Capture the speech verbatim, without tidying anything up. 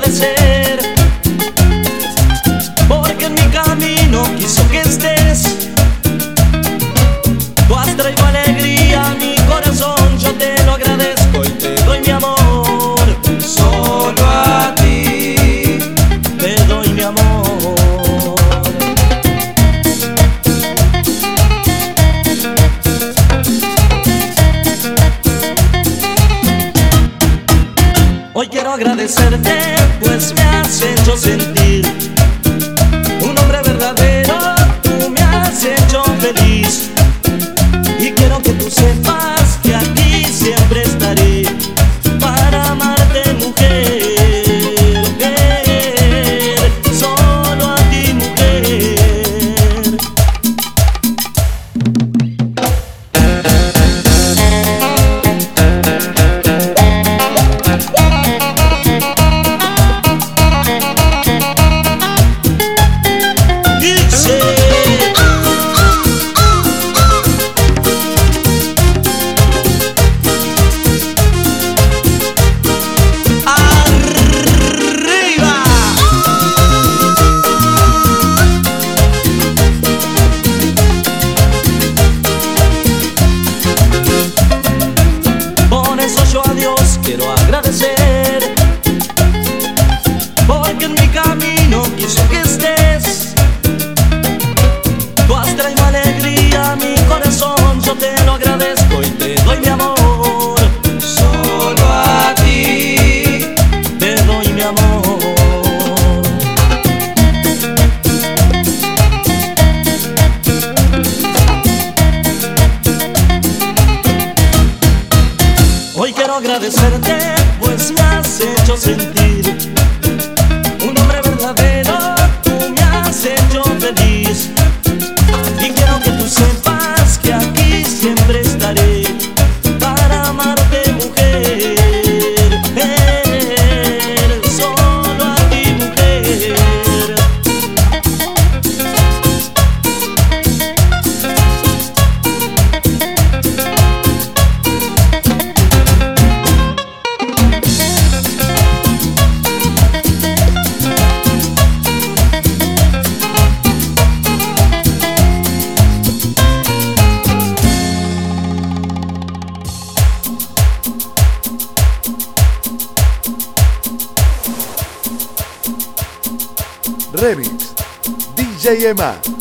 agradecer, porque en mi camino quiso que estés. Tú has traído alegría a mi corazón, yo te lo agradezco y te doy mi amor. Solo a ti te doy mi amor. Hoy quiero agradecerte, pues me has hecho sentir un hombre verdadero, tú me has hecho feliz. Y quiero que tú sepas que aquí siempre estaré para amarte, mujer, solo a ti, mujer. Yo a Dios quiero agradecer, porque en mi camino quiso que estés. Tú has traído alegría a mi corazón, yo te lo agradezco y te doy mi amor. Solo a ti te doy mi amor. Hoy quiero agradecerte, pues me has hecho sentir un hombre verdadero, tú me has hecho feliz. Y quiero que tú sepas que aquí siempre estaré para amarte, mujer, solo a ti, mujer. Remix D J Emma.